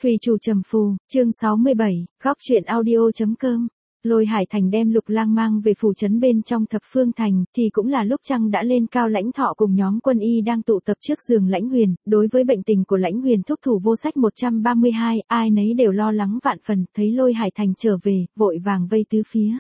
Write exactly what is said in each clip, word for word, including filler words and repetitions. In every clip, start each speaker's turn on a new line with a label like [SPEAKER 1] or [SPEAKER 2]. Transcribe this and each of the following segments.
[SPEAKER 1] Thủy chủ trầm phù, chương sáu mươi bảy, góc truyện audio.com. Lôi Hải Thành đem Lục Lang mang về phủ trấn bên trong Thập Phương Thành, thì cũng là lúc trăng đã lên cao. Lãnh Thọ cùng nhóm quân y đang tụ tập trước giường Lãnh Huyền. Đối với bệnh tình của Lãnh Huyền, thúc thủ vô sách một trăm ba mươi hai, ai nấy đều lo lắng vạn phần. Thấy Lôi Hải Thành trở về, vội vàng vây tứ phía.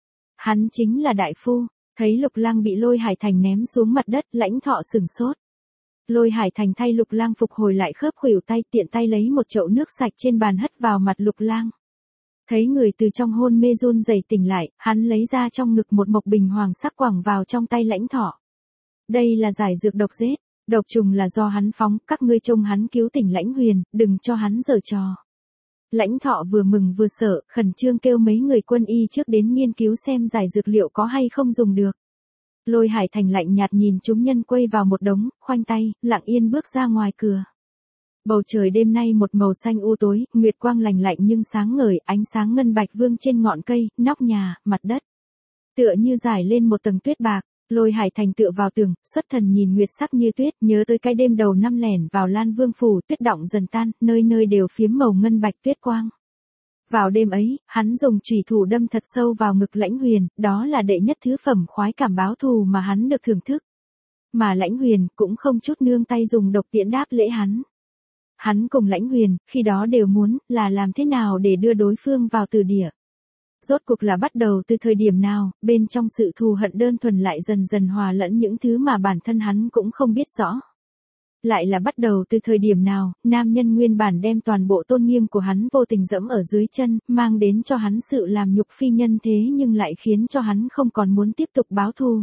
[SPEAKER 1] Hắn chính là đại phu. Thấy Lục Lang bị Lôi Hải Thành ném xuống mặt đất, Lãnh Thọ sửng sốt. Lôi Hải Thành thay Lục Lang phục hồi lại khớp khuỷu tay, tiện tay lấy một chậu nước sạch trên bàn hất vào mặt Lục Lang. Thấy người từ trong hôn mê run rẩy tỉnh lại, hắn lấy ra trong ngực một mộc bình hoàng sắc quẳng vào trong tay Lãnh Thọ. Đây là giải dược độc giết, độc trùng là do hắn phóng, các ngươi trông hắn cứu tỉnh Lãnh Huyền, đừng cho hắn giở trò. Lãnh Thọ vừa mừng vừa sợ, khẩn trương kêu mấy người quân y trước đến nghiên cứu xem giải dược liệu có hay không dùng được. Lôi Hải Thành lạnh nhạt nhìn chúng nhân quây vào một đống, khoanh tay, lặng yên bước ra ngoài cửa. Bầu trời đêm nay một màu xanh u tối, nguyệt quang lành lạnh nhưng sáng ngời, ánh sáng ngân bạch vương trên ngọn cây, nóc nhà, mặt đất. Tựa như rải lên một tầng tuyết bạc. Lôi Hải Thành tựa vào tường, xuất thần nhìn nguyệt sắc như tuyết, nhớ tới cái đêm đầu năm lẻn vào Lan Vương phủ, tuyết động dần tan, nơi nơi đều phiếm màu ngân bạch tuyết quang. Vào đêm ấy, hắn dùng chủy thủ đâm thật sâu vào ngực Lãnh Huyền, đó là đệ nhất thứ phẩm khoái cảm báo thù mà hắn được thưởng thức. Mà Lãnh Huyền cũng không chút nương tay dùng độc tiễn đáp lễ hắn. Hắn cùng Lãnh Huyền, khi đó đều muốn, là làm thế nào để đưa đối phương vào từ địa. Rốt cuộc là bắt đầu từ thời điểm nào, bên trong sự thù hận đơn thuần lại dần dần hòa lẫn những thứ mà bản thân hắn cũng không biết rõ. Lại là bắt đầu từ thời điểm nào, nam nhân nguyên bản đem toàn bộ tôn nghiêm của hắn vô tình dẫm ở dưới chân, mang đến cho hắn sự làm nhục phi nhân thế nhưng lại khiến cho hắn không còn muốn tiếp tục báo thù.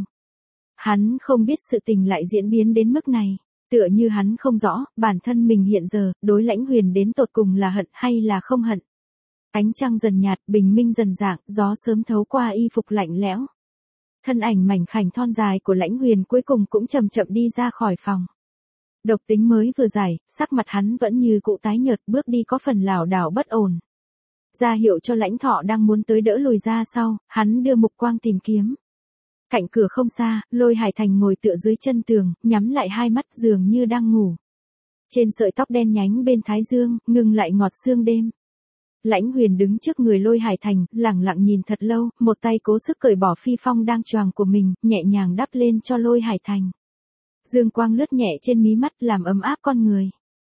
[SPEAKER 1] Hắn không biết sự tình lại diễn biến đến mức này, tựa như hắn không rõ, bản thân mình hiện giờ, đối Lãnh Huyền đến tột cùng là hận hay là không hận. Ánh trăng dần nhạt, bình minh dần dạng, gió sớm thấu qua y phục lạnh lẽo. Thân ảnh mảnh khảnh thon dài của Lãnh Huyền cuối cùng cũng chậm chậm đi ra khỏi phòng. Độc tính mới vừa giải, sắc mặt hắn vẫn như cũ tái nhợt, bước đi có phần lảo đảo bất ổn. Ra hiệu cho Lãnh Thọ đang muốn tới đỡ lùi ra sau, hắn đưa mục quang tìm kiếm. Cạnh cửa không xa, Lôi Hải Thành ngồi tựa dưới chân tường, nhắm lại hai mắt dường như đang ngủ. Trên sợi tóc đen nhánh bên thái dương, ngừng lại ngọt sương đêm. Lãnh Huyền đứng trước người Lôi Hải Thành, lặng lặng nhìn thật lâu, một tay cố sức cởi bỏ phi phong đang choàng của mình, nhẹ nhàng đắp lên cho Lôi Hải Thành. Dương quang lướt nhẹ trên mí mắt làm ấm áp con người.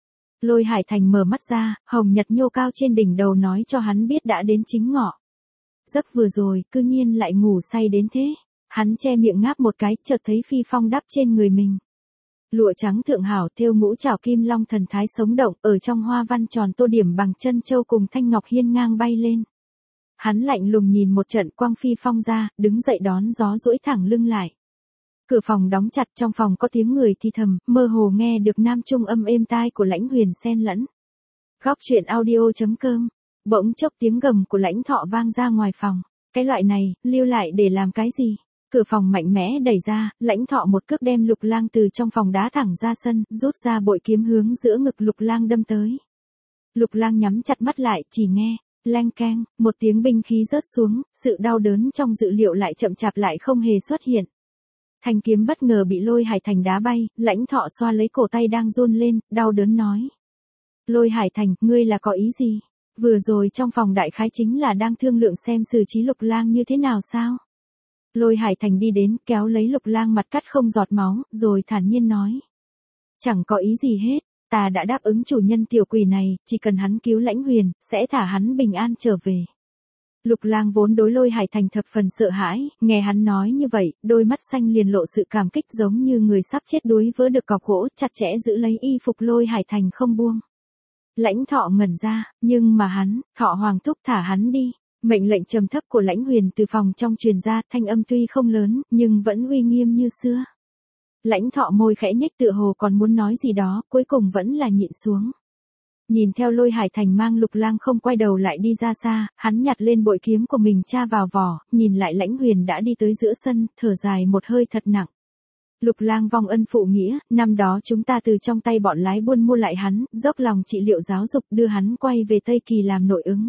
[SPEAKER 1] Lôi Hải Thành mở mắt ra, hồng nhật nhô cao trên đỉnh đầu nói cho hắn biết đã đến chính ngọ. Giấc vừa rồi, cư nhiên lại ngủ say đến thế. Hắn che miệng ngáp một cái, chợt thấy phi phong đắp trên người mình. Lụa trắng thượng hảo thêu ngũ trảo kim long thần thái sống động, ở trong hoa văn tròn tô điểm bằng chân châu cùng thanh ngọc hiên ngang bay lên. Hắn lạnh lùng nhìn một trận quang phi phong ra, đứng dậy đón gió duỗi thẳng lưng lại. Cửa phòng đóng chặt, trong phòng có tiếng người thì thầm, mơ hồ nghe được nam trung âm êm tai của Lãnh Huyền xen lẫn. Góc truyện audio.com. Bỗng chốc tiếng gầm của Lãnh Thọ vang ra ngoài phòng. Cái loại này, lưu lại để làm cái gì? Cửa phòng mạnh mẽ đẩy ra, Lãnh Thọ một cước đem Lục Lang từ trong phòng đá thẳng ra sân, rút ra bội kiếm hướng giữa ngực Lục Lang đâm tới. Lục Lang nhắm chặt mắt lại, chỉ nghe leng keng, một tiếng binh khí rớt xuống, sự đau đớn trong dự liệu lại chậm chạp lại không hề xuất hiện. Thanh kiếm bất ngờ bị Lôi Hải Thành đá bay, Lãnh Thọ xoa lấy cổ tay đang run lên, đau đớn nói: Lôi Hải Thành, ngươi là có ý gì? Vừa rồi trong phòng đại khái chính là đang thương lượng xem xử trí Lục Lang như thế nào sao? Lôi Hải Thành đi đến, kéo lấy Lục Lang mặt cắt không giọt máu, rồi thản nhiên nói: Chẳng có ý gì hết, ta đã đáp ứng chủ nhân tiểu quỷ này, chỉ cần hắn cứu Lãnh Huyền, sẽ thả hắn bình an trở về. Lục Lang vốn đối Lôi Hải Thành thập phần sợ hãi, nghe hắn nói như vậy, đôi mắt xanh liền lộ sự cảm kích giống như người sắp chết đuối vỡ được cọc gỗ, chặt chẽ giữ lấy y phục Lôi Hải Thành không buông. Lãnh Thọ ngẩn ra, nhưng mà hắn, Thọ Hoàng thúc thả hắn đi. Mệnh lệnh trầm thấp của Lãnh Huyền từ phòng trong truyền ra, thanh âm tuy không lớn, nhưng vẫn uy nghiêm như xưa. Lãnh Thọ môi khẽ nhếch tựa hồ còn muốn nói gì đó, cuối cùng vẫn là nhịn xuống. Nhìn theo Lôi Hải Thành mang Lục Lang không quay đầu lại đi ra xa, hắn nhặt lên bội kiếm của mình tra vào vỏ, nhìn lại Lãnh Huyền đã đi tới giữa sân, thở dài một hơi thật nặng. Lục Lang vong ân phụ nghĩa, năm đó chúng ta từ trong tay bọn lái buôn mua lại hắn, dốc lòng trị liệu giáo dục đưa hắn quay về Tây Kỳ làm nội ứng.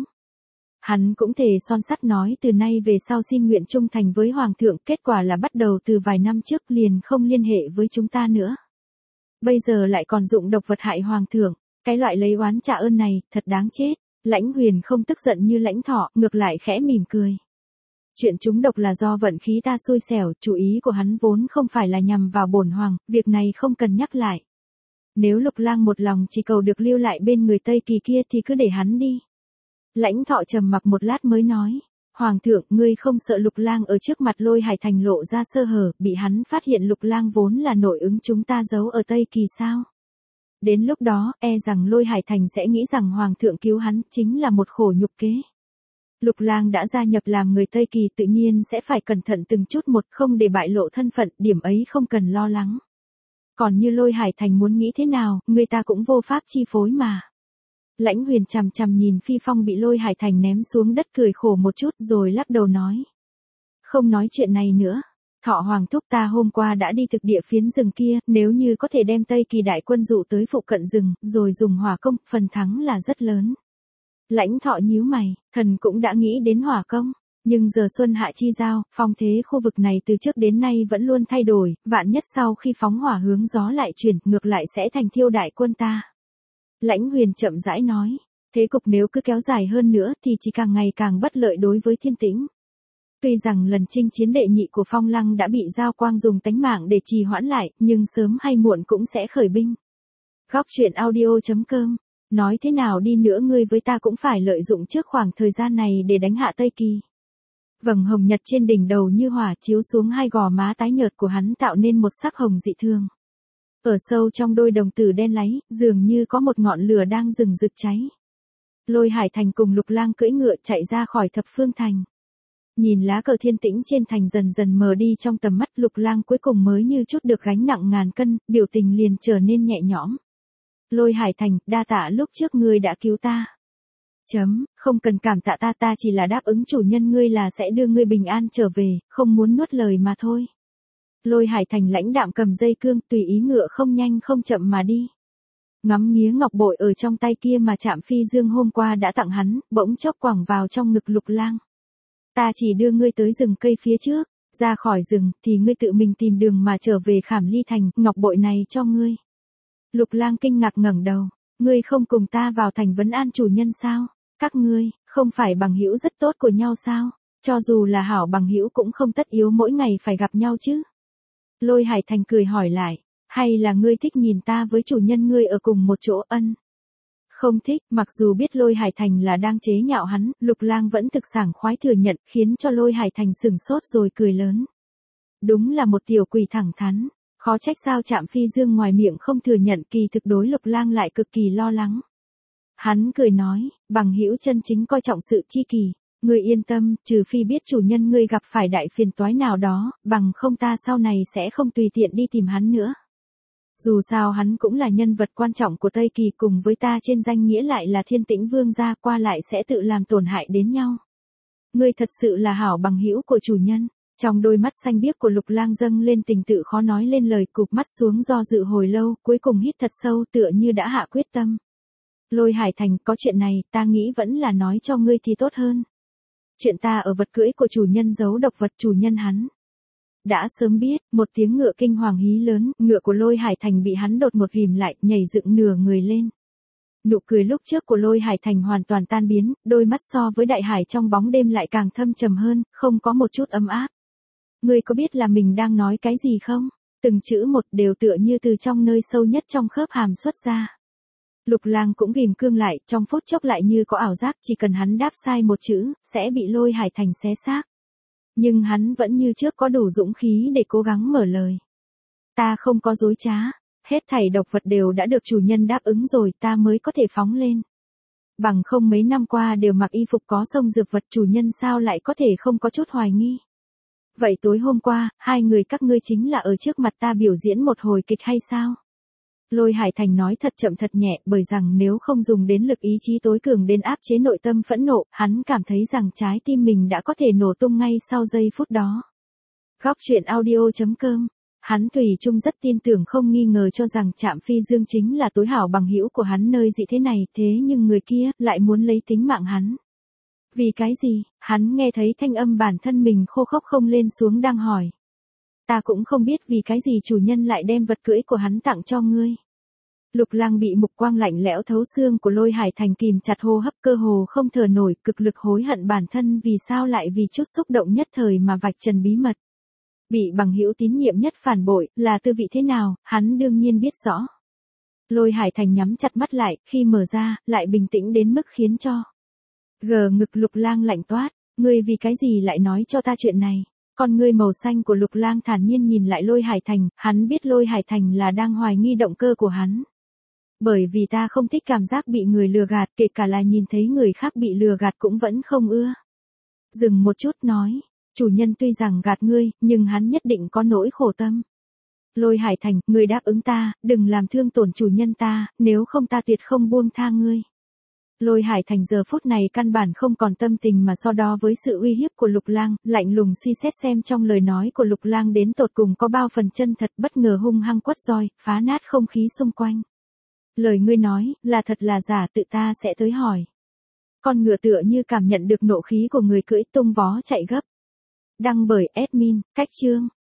[SPEAKER 1] Hắn cũng thề son sắt nói từ nay về sau xin nguyện trung thành với Hoàng thượng, kết quả là bắt đầu từ vài năm trước liền không liên hệ với chúng ta nữa. Bây giờ lại còn dụng độc vật hại Hoàng thượng. Cái loại lấy oán trả ơn này, thật đáng chết. Lãnh Huyền không tức giận như Lãnh Thọ, ngược lại khẽ mỉm cười. Chuyện trúng độc là do vận khí ta xui xẻo, chủ ý của hắn vốn không phải là nhằm vào bổn hoàng, việc này không cần nhắc lại. Nếu Lục Lang một lòng chỉ cầu được lưu lại bên người Tây Kỳ kia thì cứ để hắn đi. Lãnh Thọ trầm mặc một lát mới nói. Hoàng thượng, ngươi không sợ Lục Lang ở trước mặt Lôi Hải Thành lộ ra sơ hở, bị hắn phát hiện Lục Lang vốn là nội ứng chúng ta giấu ở Tây Kỳ sao? Đến lúc đó, e rằng Lôi Hải Thành sẽ nghĩ rằng Hoàng thượng cứu hắn chính là một khổ nhục kế. Lục Lang đã gia nhập làm người Tây Kỳ tự nhiên sẽ phải cẩn thận từng chút một, không để bại lộ thân phận, điểm ấy không cần lo lắng. Còn như Lôi Hải Thành muốn nghĩ thế nào, người ta cũng vô pháp chi phối mà. Lãnh Huyền chằm chằm nhìn Phi Phong bị Lôi Hải Thành ném xuống đất cười khổ một chút rồi lắc đầu nói. Không nói chuyện này nữa. Thọ Hoàng thúc ta hôm qua đã đi thực địa phiến rừng kia, nếu như có thể đem Tây Kỳ đại quân dụ tới phụ cận rừng, rồi dùng hỏa công, phần thắng là rất lớn. Lãnh Thọ nhíu mày, thần cũng đã nghĩ đến hỏa công, nhưng giờ xuân hạ chi giao, phong thế khu vực này từ trước đến nay vẫn luôn thay đổi, vạn nhất sau khi phóng hỏa hướng gió lại chuyển, ngược lại sẽ thành thiêu đại quân ta. Lãnh Huyền chậm rãi nói, thế cục nếu cứ kéo dài hơn nữa thì chỉ càng ngày càng bất lợi đối với Thiên Tĩnh. Tuy rằng lần chinh chiến đệ nhị của Phong Lăng đã bị Giao Quang dùng tánh mạng để trì hoãn lại, nhưng sớm hay muộn cũng sẽ khởi binh. Góc truyện audio chấm com. Nói thế nào đi nữa ngươi với ta cũng phải lợi dụng trước khoảng thời gian này để đánh hạ Tây Kỳ. Vầng hồng nhật trên đỉnh đầu như hỏa chiếu xuống hai gò má tái nhợt của hắn tạo nên một sắc hồng dị thường. Ở sâu trong đôi đồng tử đen láy, dường như có một ngọn lửa đang rừng rực cháy. Lôi Hải Thành cùng Lục Lang cưỡi ngựa chạy ra khỏi Thập Phương Thành. Nhìn lá cờ Thiên Tĩnh trên thành dần dần mờ đi trong tầm mắt, Lục Lang cuối cùng mới như chút được gánh nặng ngàn cân, biểu tình liền trở nên nhẹ nhõm. Lôi Hải Thành, đa tạ lúc trước ngươi đã cứu ta. Chấm, không cần cảm tạ ta, ta chỉ là đáp ứng chủ nhân ngươi là sẽ đưa ngươi bình an trở về, không muốn nuốt lời mà thôi. Lôi Hải Thành lãnh đạm cầm dây cương, tùy ý ngựa không nhanh không chậm mà đi. Ngắm nghía ngọc bội ở trong tay kia mà Trạm Phi Dương hôm qua đã tặng hắn, bỗng chốc quẳng vào trong ngực Lục Lang. Ta chỉ đưa ngươi tới rừng cây phía trước, ra khỏi rừng thì ngươi tự mình tìm đường mà trở về Khảm Ly Thành, ngọc bội này cho ngươi. Lục Lang kinh ngạc ngẩng đầu, ngươi không cùng ta vào thành vấn an chủ nhân sao? Các ngươi không phải bằng hữu rất tốt của nhau sao? Cho dù là hảo bằng hữu cũng không tất yếu mỗi ngày phải gặp nhau chứ. Lôi Hải Thành cười hỏi lại, hay là ngươi thích nhìn ta với chủ nhân ngươi ở cùng một chỗ? Ân. Không thích, mặc dù biết Lôi Hải Thành là đang chế nhạo hắn, Lục Lang vẫn thực sảng khoái thừa nhận, khiến cho Lôi Hải Thành sửng sốt rồi cười lớn. Đúng là một tiểu quỷ thẳng thắn, khó trách sao Trạm Phi Dương ngoài miệng không thừa nhận, kỳ thực đối Lục Lang lại cực kỳ lo lắng. Hắn cười nói, bằng hữu chân chính coi trọng sự chi kỷ, ngươi yên tâm, trừ phi biết chủ nhân ngươi gặp phải đại phiền toái nào đó, bằng không ta sau này sẽ không tùy tiện đi tìm hắn nữa. Dù sao hắn cũng là nhân vật quan trọng của Tây Kỳ, cùng với ta trên danh nghĩa lại là Thiên Tĩnh Vương gia, qua lại sẽ tự làm tổn hại đến nhau. Ngươi thật sự là hảo bằng hữu của chủ nhân. Trong đôi mắt xanh biếc của Lục Lang dâng lên tình tự khó nói lên lời, cụp mắt xuống do dự hồi lâu, cuối cùng hít thật sâu tựa như đã hạ quyết tâm. Lôi Hải Thành, có chuyện này, ta nghĩ vẫn là nói cho ngươi thì tốt hơn. Chuyện ta ở vật cưỡi của chủ nhân giấu độc vật, chủ nhân hắn đã sớm biết. Một tiếng ngựa kinh hoàng hí lớn, ngựa của Lôi Hải Thành bị hắn đột một ghim lại, nhảy dựng nửa người lên. Nụ cười lúc trước của Lôi Hải Thành hoàn toàn tan biến, đôi mắt so với đại hải trong bóng đêm lại càng thâm trầm hơn, không có một chút ấm áp. Ngươi có biết là mình đang nói cái gì không? Từng chữ một đều tựa như từ trong nơi sâu nhất trong khớp hàm xuất ra. Lục Lang cũng ghim cương lại, trong phút chốc lại như có ảo giác, chỉ cần hắn đáp sai một chữ, sẽ bị Lôi Hải Thành xé xác. Nhưng hắn vẫn như trước có đủ dũng khí để cố gắng mở lời. Ta không có dối trá, hết thảy độc vật đều đã được chủ nhân đáp ứng rồi, ta mới có thể phóng lên. Bằng không mấy năm qua đều mặc y phục có sông dược vật, chủ nhân sao lại có thể không có chút hoài nghi. Vậy tối hôm qua, hai người các ngươi chính là ở trước mặt ta biểu diễn một hồi kịch hay sao? Lôi Hải Thành nói thật chậm thật nhẹ, bởi rằng nếu không dùng đến lực ý chí tối cường đến áp chế nội tâm phẫn nộ, hắn cảm thấy rằng trái tim mình đã có thể nổ tung ngay sau giây phút đó. Góc truyện audio chấm com. Hắn thủy chung rất tin tưởng không nghi ngờ cho rằng Trạm Phi Dương chính là tối hảo bằng hữu của hắn nơi dị thế này, thế nhưng người kia lại muốn lấy tính mạng hắn. Vì cái gì? Hắn nghe thấy thanh âm bản thân mình khô khốc không lên xuống đang hỏi. Ta cũng không biết vì cái gì chủ nhân lại đem vật cưỡi của hắn tặng cho ngươi. Lục Lang bị mục quang lạnh lẽo thấu xương của Lôi Hải Thành kìm chặt hô hấp, cơ hồ không thở nổi, cực lực hối hận bản thân vì sao lại vì chút xúc động nhất thời mà vạch trần bí mật. Bị bằng hữu tín nhiệm nhất phản bội, là tư vị thế nào, hắn đương nhiên biết rõ. Lôi Hải Thành nhắm chặt mắt lại, khi mở ra, lại bình tĩnh đến mức khiến cho gờ ngực Lục Lang lạnh toát, ngươi vì cái gì lại nói cho ta chuyện này? Con ngươi màu xanh của Lục Lang thản nhiên nhìn lại Lôi Hải Thành, hắn biết Lôi Hải Thành là đang hoài nghi động cơ của hắn. Bởi vì ta không thích cảm giác bị người lừa gạt, kể cả là nhìn thấy người khác bị lừa gạt cũng vẫn không ưa. Dừng một chút nói, chủ nhân tuy rằng gạt ngươi, nhưng hắn nhất định có nỗi khổ tâm. Lôi Hải Thành, ngươi đáp ứng ta, đừng làm thương tổn chủ nhân ta, nếu không ta tuyệt không buông tha ngươi. Lôi Hải Thành giờ phút này căn bản không còn tâm tình mà so đo với sự uy hiếp của Lục Lang, lạnh lùng suy xét xem trong lời nói của Lục Lang đến tột cùng có bao phần chân thật, bất ngờ hung hăng quất roi, phá nát không khí xung quanh. Lời ngươi nói, là thật là giả, tự ta sẽ tới hỏi. Con ngựa tựa như cảm nhận được nộ khí của người cưỡi tung vó chạy gấp. Đăng bởi admin, cách chương.